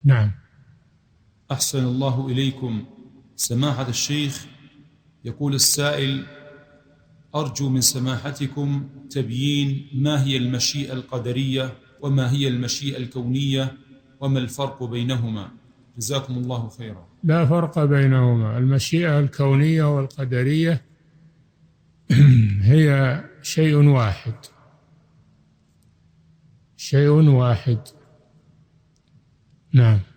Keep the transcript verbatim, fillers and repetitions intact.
نعم. أحسن الله إليكم. سماحة الشيخ، يقول السائل: أرجو من سماحتكم تبيين ما هي المشيئة القدرية وما هي المشيئة الكونية وما الفرق بينهما، جزاكم الله خيرا. لا فرق بينهما. المشيئة الكونية والقدرية هي شيء واحد، شيء واحد. نعم.